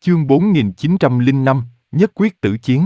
Chương 4905, Nhất quyết tử chiến.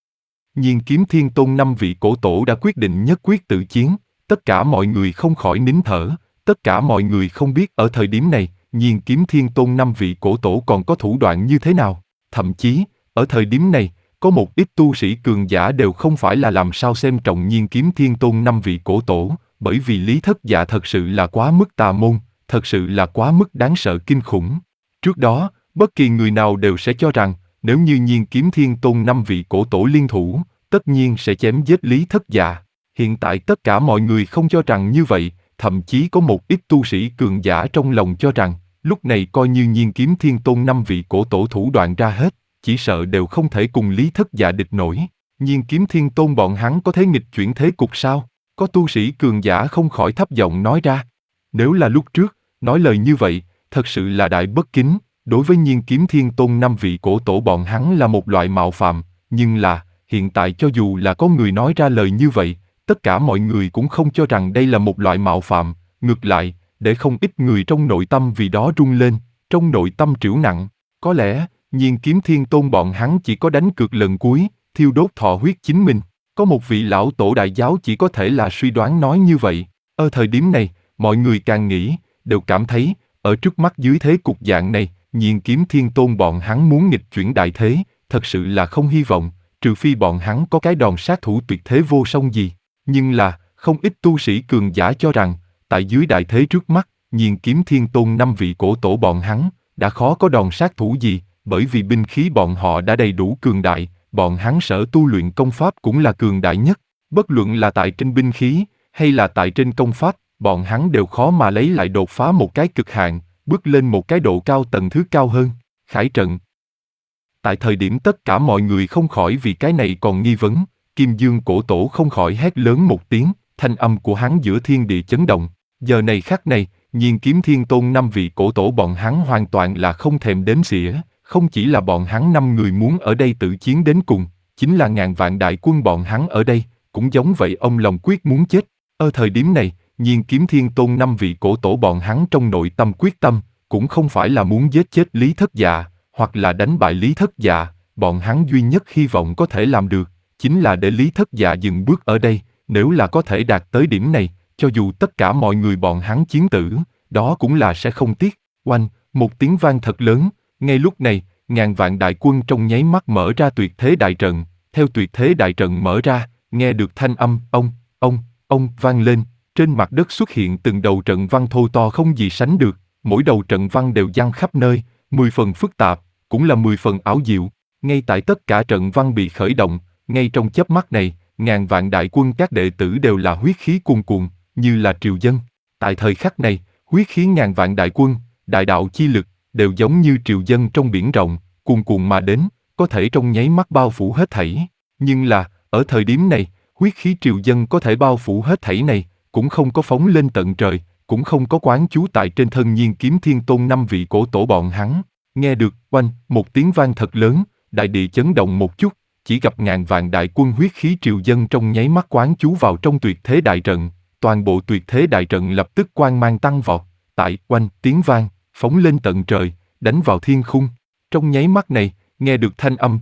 Nhiên Kiếm Thiên Tôn 5 vị cổ tổ đã quyết định nhất quyết tử chiến, tất cả mọi người không khỏi nín thở, tất cả mọi người không biết ở thời điểm này, Nhiên Kiếm Thiên Tôn 5 vị cổ tổ còn có thủ đoạn như thế nào. Thậm chí, ở thời điểm này, có một ít tu sĩ cường giả đều không phải là làm sao xem trọng Nhiên Kiếm Thiên Tôn 5 vị cổ tổ, bởi vì Lý Thất Dạ thật sự là quá mức tà môn, thật sự là quá mức đáng sợ kinh khủng. Trước đó, bất kỳ người nào đều sẽ cho rằng, nếu như Nhiên Kiếm Thiên Tôn 5 vị cổ tổ liên thủ, tất nhiên sẽ chém giết Lý Thất Dạ. Hiện tại tất cả mọi người không cho rằng như vậy, thậm chí có một ít tu sĩ cường giả trong lòng cho rằng, lúc này coi như Nhiên Kiếm Thiên Tôn 5 vị cổ tổ thủ đoạn ra hết, chỉ sợ đều không thể cùng Lý Thất Dạ địch nổi. Nhiên Kiếm Thiên Tôn bọn hắn có thể nghịch chuyển thế cục sao? Có tu sĩ cường giả không khỏi thấp giọng nói ra. Nếu là lúc trước, nói lời như vậy, thật sự là đại bất kính, đối với Nhiên Kiếm Thiên Tôn 5 vị cổ tổ bọn hắn là một loại mạo phạm, nhưng là, hiện tại cho dù là có người nói ra lời như vậy, tất cả mọi người cũng không cho rằng đây là một loại mạo phạm, ngược lại, để không ít người trong nội tâm vì đó rung lên, trong nội tâm trĩu nặng. Có lẽ, Nhiên Kiếm Thiên Tôn bọn hắn chỉ có đánh cược lần cuối, thiêu đốt thọ huyết chính mình. Có một vị lão tổ đại giáo chỉ có thể là suy đoán nói như vậy. Ở thời điểm này, mọi người càng nghĩ, đều cảm thấy, ở trước mắt dưới thế cục dạng này, Nhiên Kiếm Thiên Tôn bọn hắn muốn nghịch chuyển đại thế, thật sự là không hy vọng, trừ phi bọn hắn có cái đòn sát thủ tuyệt thế vô song gì. Nhưng là, không ít tu sĩ cường giả cho rằng, tại dưới đại thế trước mắt, Nhiên Kiếm Thiên Tôn 5 vị cổ tổ bọn hắn, đã khó có đòn sát thủ gì, bởi vì binh khí bọn họ đã đầy đủ cường đại, bọn hắn sở tu luyện công pháp cũng là cường đại nhất, bất luận là tại trên binh khí, hay là tại trên công pháp, bọn hắn đều khó mà lấy lại đột phá một cái cực hạn, bước lên một cái độ cao tầng thứ cao hơn. Khải trận. Tại thời điểm tất cả mọi người không khỏi vì cái này còn nghi vấn, Kim Dương cổ tổ không khỏi hét lớn một tiếng, thanh âm của hắn giữa thiên địa chấn động. Giờ này khắc này, Nhiên Kiếm Thiên Tôn 5 vị cổ tổ bọn hắn hoàn toàn là không thèm đếm xỉa, không chỉ là bọn hắn 5 người muốn ở đây tự chiến đến cùng, chính là ngàn vạn đại quân bọn hắn ở đây, cũng giống vậy ông lòng quyết muốn chết. Ở thời điểm này, Nhiên Kiếm Thiên Tôn 5 vị cổ tổ bọn hắn trong nội tâm quyết tâm, cũng không phải là muốn giết chết Lý Thất Dạ, hoặc là đánh bại Lý Thất Dạ, bọn hắn duy nhất hy vọng có thể làm được, chính là để Lý Thất Dạ dừng bước ở đây, nếu là có thể đạt tới điểm này, cho dù tất cả mọi người bọn hắn chiến tử, đó cũng là sẽ không tiếc. Oanh, một tiếng vang thật lớn, ngay lúc này, ngàn vạn đại quân trong nháy mắt mở ra tuyệt thế đại trận, theo tuyệt thế đại trận mở ra, nghe được thanh âm ông vang lên, trên mặt đất xuất hiện từng đầu trận văn thô to không gì sánh được, mỗi đầu trận văn đều giăng khắp nơi, 10 phần phức tạp, cũng là 10 phần ảo diệu. Ngay tại tất cả trận văn bị khởi động, ngay trong chớp mắt này, ngàn vạn đại quân các đệ tử đều là huyết khí cuồn cuộn, như là triều dân. Tại thời khắc này, huyết khí ngàn vạn đại quân, đại đạo chi lực, đều giống như triều dân trong biển rộng, cuồn cuộn mà đến, có thể trong nháy mắt bao phủ hết thảy. Nhưng là, ở thời điểm này, huyết khí triều dân có thể bao phủ hết thảy này, cũng không có phóng lên tận trời, cũng không có quán trú tại trên thân Nhiên Kiếm Thiên Tôn 5 vị cổ tổ bọn hắn. Nghe được, oanh, một tiếng vang thật lớn, đại địa chấn động một chút, chỉ gặp ngàn vạn đại quân huyết khí triều dân trong nháy mắt quán trú vào trong tuyệt thế đại trận, toàn bộ tuyệt thế đại trận lập tức quang mang tăng vọt, tại, oanh, tiếng vang, phóng lên tận trời, đánh vào thiên khung. Trong nháy mắt này, nghe được thanh âm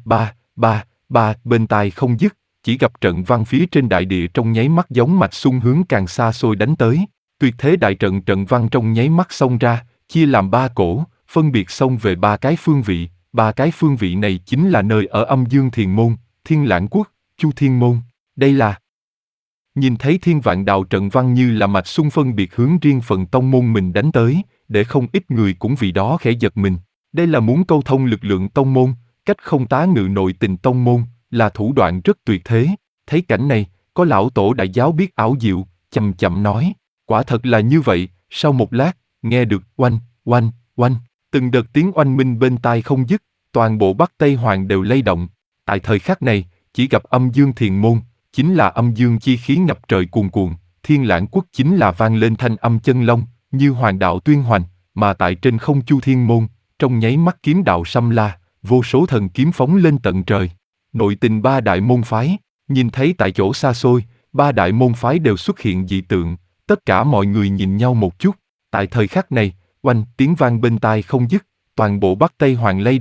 ba bên tai không dứt, chỉ gặp trận văn phía trên đại địa trong nháy mắt giống mạch xung hướng càng xa xôi đánh tới. Tuyệt thế đại trận trận văn trong nháy mắt xông ra, chia làm 3 cổ, phân biệt xông về 3 cái phương vị. 3 cái phương vị này chính là nơi ở Âm Dương Thiền Môn, Thiên Lãng Quốc, Chu Thiên Môn. Đây là nhìn thấy thiên vạn đạo trận văn như là mạch xung phân biệt hướng riêng phần tông môn mình đánh tới, để không ít người cũng vì đó khẽ giật mình. Đây là muốn câu thông lực lượng tông môn, cách không tá ngự nội tình tông môn, là thủ đoạn rất tuyệt thế. Thấy cảnh này, có lão tổ đại giáo biết ảo diệu, chậm chậm nói, quả thật là như vậy. Sau một lát, nghe được oanh, từng đợt tiếng oanh minh bên tai không dứt, toàn bộ Bắc Tây Hoàng đều lay động. Tại thời khắc này, chỉ gặp Âm Dương Thiền Môn, chính là âm dương chi khí ngập trời cuồn cuộn, Thiên Lãng Quốc chính là vang lên thanh âm chân long, như hoàng đạo tuyên hoành, mà tại trên không Chu Thiên Môn, trong nháy mắt kiếm đạo xâm la, vô số thần kiếm phóng lên tận trời. Nội tình 3 đại môn phái, nhìn thấy tại chỗ xa xôi, 3 đại môn phái đều xuất hiện dị tượng, tất cả mọi người nhìn nhau một chút. Tại thời khắc này, oanh, tiếng vang bên tai không dứt, toàn bộ Bắc Tây Hoàng lay động,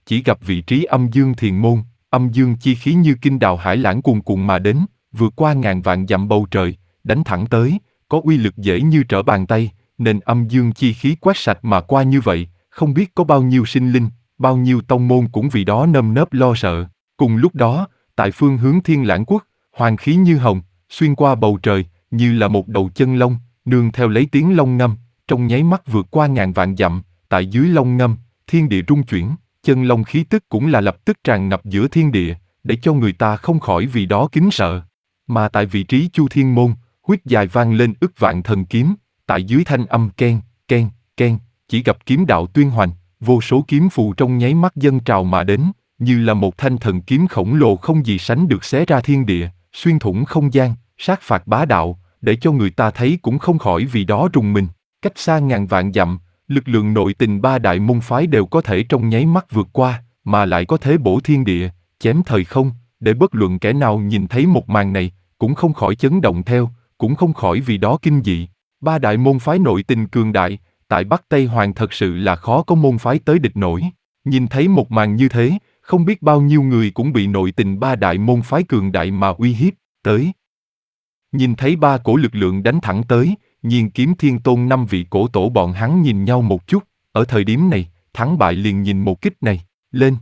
chỉ gặp vị trí âm dương thiền môn, âm dương chi khí như kinh đào hải lãng cuồn cuộn mà đến, vượt qua ngàn vạn dặm bầu trời, đánh thẳng tới, có uy lực dễ như trở bàn tay, nên âm dương chi khí quét sạch mà qua như vậy, không biết có bao nhiêu sinh linh, bao nhiêu tông môn cũng vì đó nơm nớp lo sợ. Cùng lúc đó, tại phương hướng Thiên Lãng Quốc, hoàng khí như hồng, xuyên qua bầu trời, như là một đầu chân long, nương theo lấy tiếng long ngâm, trong nháy mắt vượt qua ngàn vạn dặm, tại dưới long ngâm, thiên địa rung chuyển, chân long khí tức cũng là lập tức tràn ngập giữa thiên địa, để cho người ta không khỏi vì đó kính sợ. Mà tại vị trí Chu Thiên Môn, huyết dài vang lên ức vạn thần kiếm, tại dưới thanh âm ken, ken, ken, chỉ gặp kiếm đạo tuyên hoành, vô số kiếm phù trong nháy mắt dâng trào mà đến, như là một thanh thần kiếm khổng lồ không gì sánh được xé ra thiên địa, xuyên thủng không gian, sát phạt bá đạo, để cho người ta thấy cũng không khỏi vì đó rùng mình. Cách xa ngàn vạn dặm, lực lượng nội tình ba đại môn phái đều có thể trong nháy mắt vượt qua, mà lại có thế bổ thiên địa, chém thời không, để bất luận kẻ nào nhìn thấy một màn này, cũng không khỏi chấn động theo, cũng không khỏi vì đó kinh dị. Ba đại môn phái nội tình cường đại, tại Bắc Tây Hoàng thật sự là khó có môn phái tới địch nổi. Nhìn thấy một màn như thế, không biết bao nhiêu người cũng bị nội tình ba đại môn phái cường đại mà uy hiếp, tới. Nhìn thấy ba cổ lực lượng đánh thẳng tới, Nhiên Kiếm Thiên Tôn năm vị cổ tổ bọn hắn nhìn nhau một chút, ở thời điểm này, thắng bại liền nhìn một kích này, lên.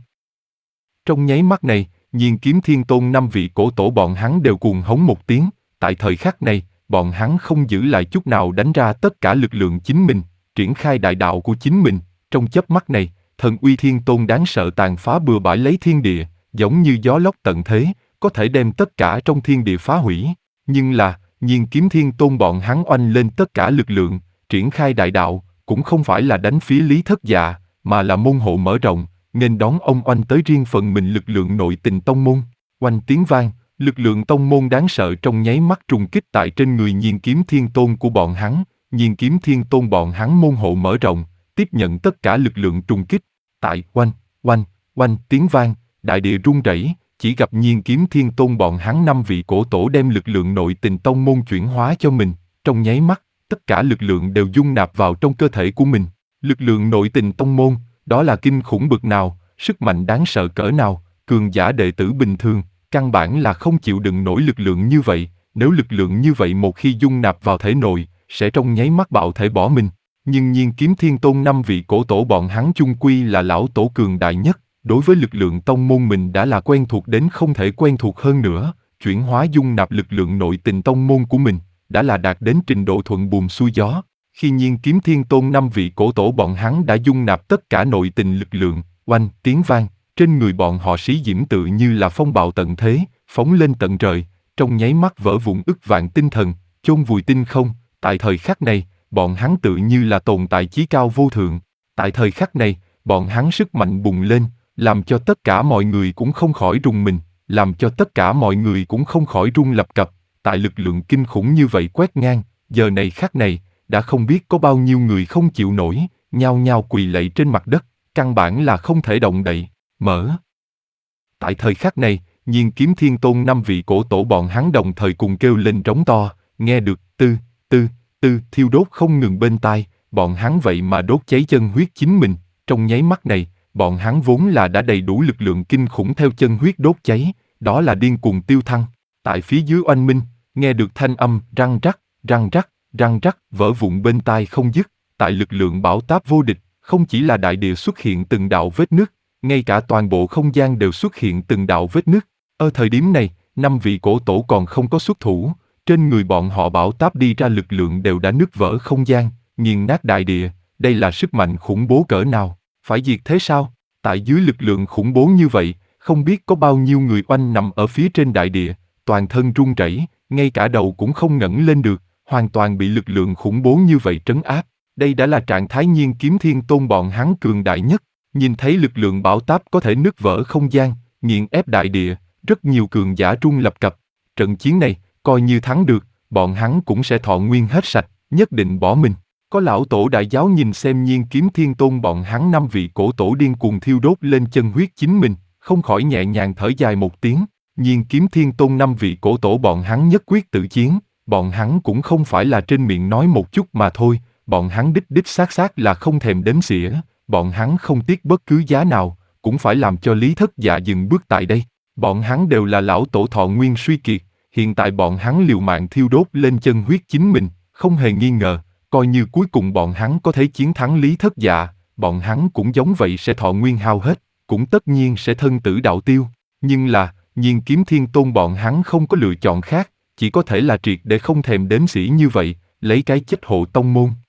Trong nháy mắt này, Nhiên Kiếm Thiên Tôn năm vị cổ tổ bọn hắn đều cuồng hống một tiếng, tại thời khắc này, bọn hắn không giữ lại chút nào đánh ra tất cả lực lượng chính mình, triển khai đại đạo của chính mình, trong chớp mắt này, thần uy Thiên Tôn đáng sợ tàn phá bừa bãi lấy thiên địa, giống như gió lốc tận thế, có thể đem tất cả trong thiên địa phá hủy. Nhưng là, Nhiên Kiếm Thiên Tôn bọn hắn oanh lên tất cả lực lượng, triển khai đại đạo, cũng không phải là đánh phía Lý Thất Dạ, mà là môn hộ mở rộng, nghênh đón ông oanh tới riêng phần mình lực lượng nội tình tông môn. Oanh tiếng vang, lực lượng tông môn đáng sợ trong nháy mắt trùng kích tại trên người Nhiên Kiếm Thiên Tôn của bọn hắn. Nhiên Kiếm Thiên Tôn bọn hắn môn hộ mở rộng, tiếp nhận tất cả lực lượng trùng kích. Tại oanh, oanh, oanh tiếng vang, đại địa rung rẩy, chỉ gặp Nhiên Kiếm Thiên Tôn bọn hắn năm vị cổ tổ đem lực lượng nội tình tông môn chuyển hóa cho mình, trong nháy mắt, tất cả lực lượng đều dung nạp vào trong cơ thể của mình. Lực lượng nội tình tông môn, đó là kinh khủng bực nào, sức mạnh đáng sợ cỡ nào, cường giả đệ tử bình thường, căn bản là không chịu đựng nổi lực lượng như vậy, nếu lực lượng như vậy một khi dung nạp vào thể nội, sẽ trong nháy mắt bạo thể bỏ mình. Nhưng Nhiên Kiếm Thiên Tôn năm vị cổ tổ bọn hắn chung quy là lão tổ cường đại nhất, đối với lực lượng tông môn mình đã là quen thuộc đến không thể quen thuộc hơn nữa, chuyển hóa dung nạp lực lượng nội tình tông môn của mình, đã là đạt đến trình độ thuận buồm xuôi gió. Khi Nhiên Kiếm Thiên Tôn năm vị cổ tổ bọn hắn đã dung nạp tất cả nội tình lực lượng, oanh tiếng vang, trên người bọn họ xí diễm tự như là phong bạo tận thế, phóng lên tận trời, trong nháy mắt vỡ vụn ức vạn tinh thần, chôn vùi tinh không. Tại thời khắc này, bọn hắn tự như là tồn tại chí cao vô thượng. Tại thời khắc này, bọn hắn sức mạnh bùng lên, làm cho tất cả mọi người cũng không khỏi rùng mình, làm cho tất cả mọi người cũng không khỏi run lập cập. Tại lực lượng kinh khủng như vậy quét ngang, giờ này khắc này, đã không biết có bao nhiêu người không chịu nổi, nhao nhao quỳ lạy trên mặt đất, căn bản là không thể động đậy, mở. Tại thời khắc này, Nhiên Kiếm Thiên Tôn năm vị cổ tổ bọn hắn đồng thời cùng kêu lên trống to, nghe được tư, tư, tư thiêu đốt không ngừng bên tai, bọn hắn vậy mà đốt cháy chân huyết chính mình, trong nháy mắt này, bọn hắn vốn là đã đầy đủ lực lượng kinh khủng theo chân huyết đốt cháy, đó là điên cuồng tiêu thăng. Tại phía dưới oanh minh, nghe được thanh âm răng rắc, răng rắc, răng rắc vỡ vụn bên tai không dứt, tại lực lượng bão táp vô địch, không chỉ là đại địa xuất hiện từng đạo vết nứt, ngay cả toàn bộ không gian đều xuất hiện từng đạo vết nứt. Ở thời điểm này, năm vị cổ tổ còn không có xuất thủ, trên người bọn họ bão táp đi ra lực lượng đều đã nứt vỡ không gian, nghiền nát đại địa, đây là sức mạnh khủng bố cỡ nào, phải diệt thế sao? Tại dưới lực lượng khủng bố như vậy, không biết có bao nhiêu người oanh nằm ở phía trên đại địa, toàn thân run rẩy, ngay cả đầu cũng không ngẩng lên được, hoàn toàn bị lực lượng khủng bố như vậy trấn áp. Đây đã là trạng thái Nhiên Kiếm Thiên Tôn bọn hắn cường đại nhất, nhìn thấy lực lượng bão táp có thể nứt vỡ không gian, nghiền ép đại địa, rất nhiều cường giả run lập cập. Trận chiến này, coi như thắng được, bọn hắn cũng sẽ thọ nguyên hết sạch, nhất định bỏ mình. Có lão tổ đại giáo nhìn xem Nhiên Kiếm Thiên Tôn bọn hắn năm vị cổ tổ điên cuồng thiêu đốt lên chân huyết chính mình, không khỏi nhẹ nhàng thở dài một tiếng. Nhiên Kiếm Thiên Tôn năm vị cổ tổ bọn hắn nhất quyết tự chiến, bọn hắn cũng không phải là trên miệng nói một chút mà thôi, bọn hắn đích đích xác xác là không thèm đếm xỉa, bọn hắn không tiếc bất cứ giá nào, cũng phải làm cho Lý Thất Dạ dừng bước tại đây. Bọn hắn đều là lão tổ thọ nguyên suy kiệt, hiện tại bọn hắn liều mạng thiêu đốt lên chân huyết chính mình, không hề nghi ngờ, coi như cuối cùng bọn hắn có thể chiến thắng Lý Thất Dạ, bọn hắn cũng giống vậy sẽ thọ nguyên hao hết, cũng tất nhiên sẽ thân tử đạo tiêu. Nhưng là, Nhiên Kiếm Thiên Tôn bọn hắn không có lựa chọn khác, chỉ có thể là triệt để không thèm đếm xỉa như vậy, lấy cái chết hộ tông môn.